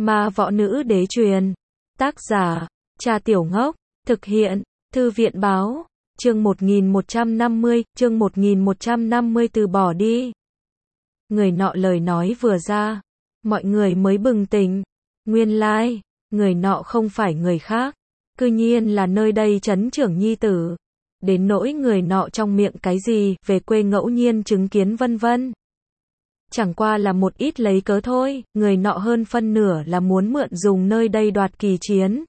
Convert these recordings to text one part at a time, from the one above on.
Ma võ nữ đế truyền. Tác giả, Trà Tiểu Ngốc. Thực hiện, Thư viện báo. Chương 1150, chương 1150 từ bỏ đi. Người nọ lời nói vừa ra, mọi người mới bừng tỉnh. Nguyên lai, người nọ không phải người khác, cư nhiên là nơi đây trấn trưởng nhi tử. Đến nỗi người nọ trong miệng cái gì, về quê ngẫu nhiên chứng kiến vân vân. Chẳng qua là một ít lấy cớ thôi, người nọ hơn phân nửa là muốn mượn dùng nơi đây đoạt kỳ chiến.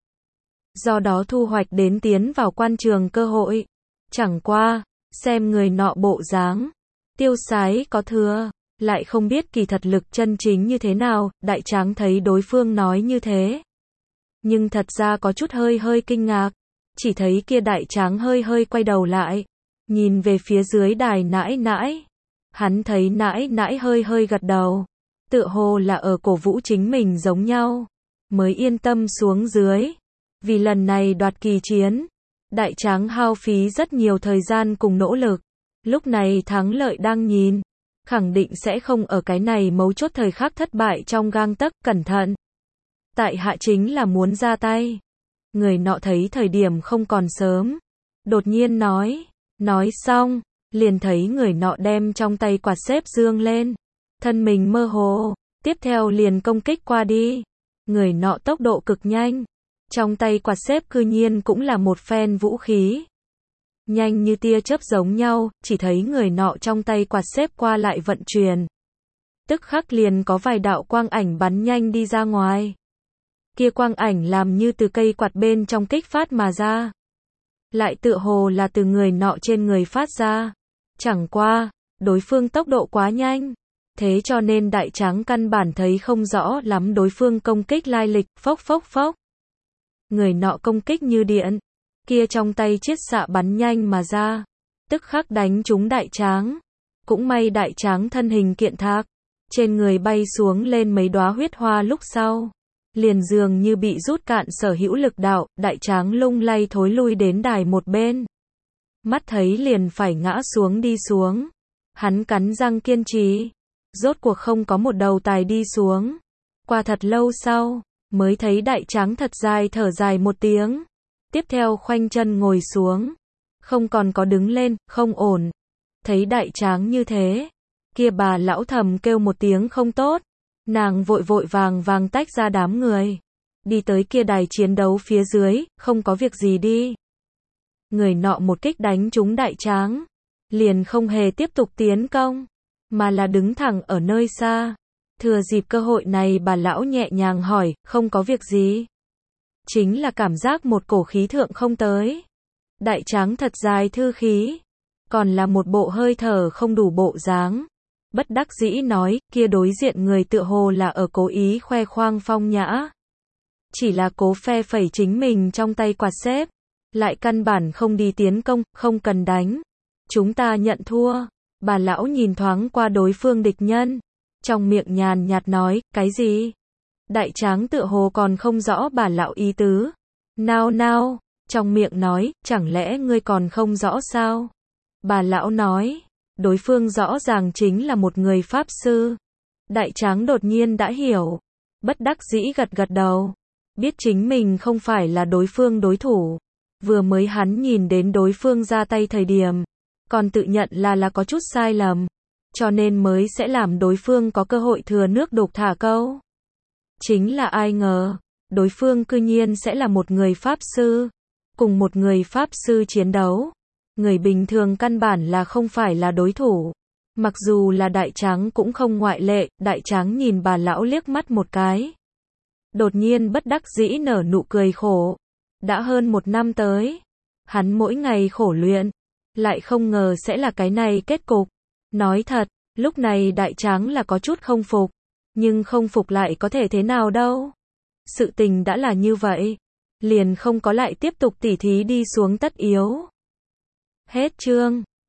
Do đó thu hoạch đến tiến vào quan trường cơ hội. Chẳng qua, xem người nọ bộ dáng, tiêu sái có thừa, lại không biết kỳ thật lực chân chính như thế nào, đại tráng thấy đối phương nói như thế. Nhưng thật ra có chút hơi kinh ngạc, chỉ thấy kia đại tráng hơi quay đầu lại, nhìn về phía dưới đài nãi nãi. Hắn thấy nãi nãi hơi gật đầu, tựa hồ là ở cổ vũ chính mình giống nhau, mới yên tâm xuống dưới. Vì lần này đoạt kỳ chiến, đại tráng hao phí rất nhiều thời gian cùng nỗ lực, lúc này thắng lợi đang nhìn, khẳng định sẽ không ở cái này mấu chốt thời khắc thất bại trong gang tấc, cẩn thận. Tại hạ chính là muốn ra tay. Người nọ thấy thời điểm không còn sớm, đột nhiên nói xong, liền thấy người nọ đem trong tay quạt xếp dương lên, thân mình mơ hồ, tiếp theo liền công kích qua đi. Người nọ tốc độ cực nhanh, trong tay quạt xếp cư nhiên cũng là một phen vũ khí. Nhanh như tia chớp giống nhau, chỉ thấy người nọ trong tay quạt xếp qua lại vận chuyển. Tức khắc liền có vài đạo quang ảnh bắn nhanh đi ra ngoài. Kia quang ảnh làm như từ cây quạt bên trong kích phát mà ra. Lại tựa hồ là từ người nọ trên người phát ra. Chẳng qua, đối phương tốc độ quá nhanh. Thế cho nên đại tráng căn bản thấy không rõ lắm đối phương công kích lai lịch, phốc. Người nọ công kích như điện. Kia trong tay chiết xạ bắn nhanh mà ra. Tức khắc đánh trúng đại tráng. Cũng may đại tráng thân hình kiện thạc. Trên người bay xuống lên mấy đóa huyết hoa lúc sau. Liền dường như bị rút cạn sở hữu lực đạo, đại tráng lung lay thối lui đến đài một bên. Mắt thấy liền phải ngã xuống đi xuống. Hắn cắn răng kiên trì. Rốt cuộc không có một đầu tài đi xuống. Qua thật lâu sau, mới thấy đại tráng thật dài thở dài một tiếng. Tiếp theo khoanh chân ngồi xuống. Không còn có đứng lên, không ổn. Thấy đại tráng như thế, kia bà lão thầm kêu một tiếng không tốt. Nàng vội vàng tách ra đám người. Đi tới kia đài chiến đấu phía dưới, không có việc gì đi. Người nọ một kích đánh trúng đại tráng. Liền không hề tiếp tục tiến công, mà là đứng thẳng ở nơi xa. Thừa dịp cơ hội này bà lão nhẹ nhàng hỏi, không có việc gì. Chính là cảm giác một cổ khí thượng không tới. Đại tráng thật dài thư khí. Còn là một bộ hơi thở không đủ bộ dáng. Bất đắc dĩ nói, kia đối diện người tựa hồ là ở cố ý khoe khoang phong nhã. Chỉ là cố phe phẩy chính mình trong tay quạt xếp. Lại căn bản không đi tiến công, không cần đánh. Chúng ta nhận thua. Bà lão nhìn thoáng qua đối phương địch nhân. Trong miệng nhàn nhạt nói, cái gì? Đại tráng tựa hồ còn không rõ bà lão ý tứ. Nào, trong miệng nói, chẳng lẽ ngươi còn không rõ sao? Bà lão nói, đối phương rõ ràng chính là một người pháp sư. Đại tráng đột nhiên đã hiểu. Bất đắc dĩ gật đầu. Biết chính mình không phải là đối phương đối thủ. Vừa mới hắn nhìn đến đối phương ra tay thời điểm. Còn tự nhận là có chút sai lầm. Cho nên mới sẽ làm đối phương có cơ hội thừa nước đục thả câu. Chính là ai ngờ, đối phương cư nhiên sẽ là một người pháp sư. Cùng một người pháp sư chiến đấu. Người bình thường căn bản là không phải là đối thủ. Mặc dù là đại tráng cũng không ngoại lệ, đại tráng nhìn bà lão liếc mắt một cái. Đột nhiên bất đắc dĩ nở nụ cười khổ. Đã hơn 1 năm tới. Hắn mỗi ngày khổ luyện. Lại không ngờ sẽ là cái này kết cục. Nói thật, lúc này đại tráng là có chút không phục. Nhưng không phục lại có thể thế nào đâu. Sự tình đã là như vậy. Liền không có lại tiếp tục tỉ thí đi xuống tất yếu. Hết chương.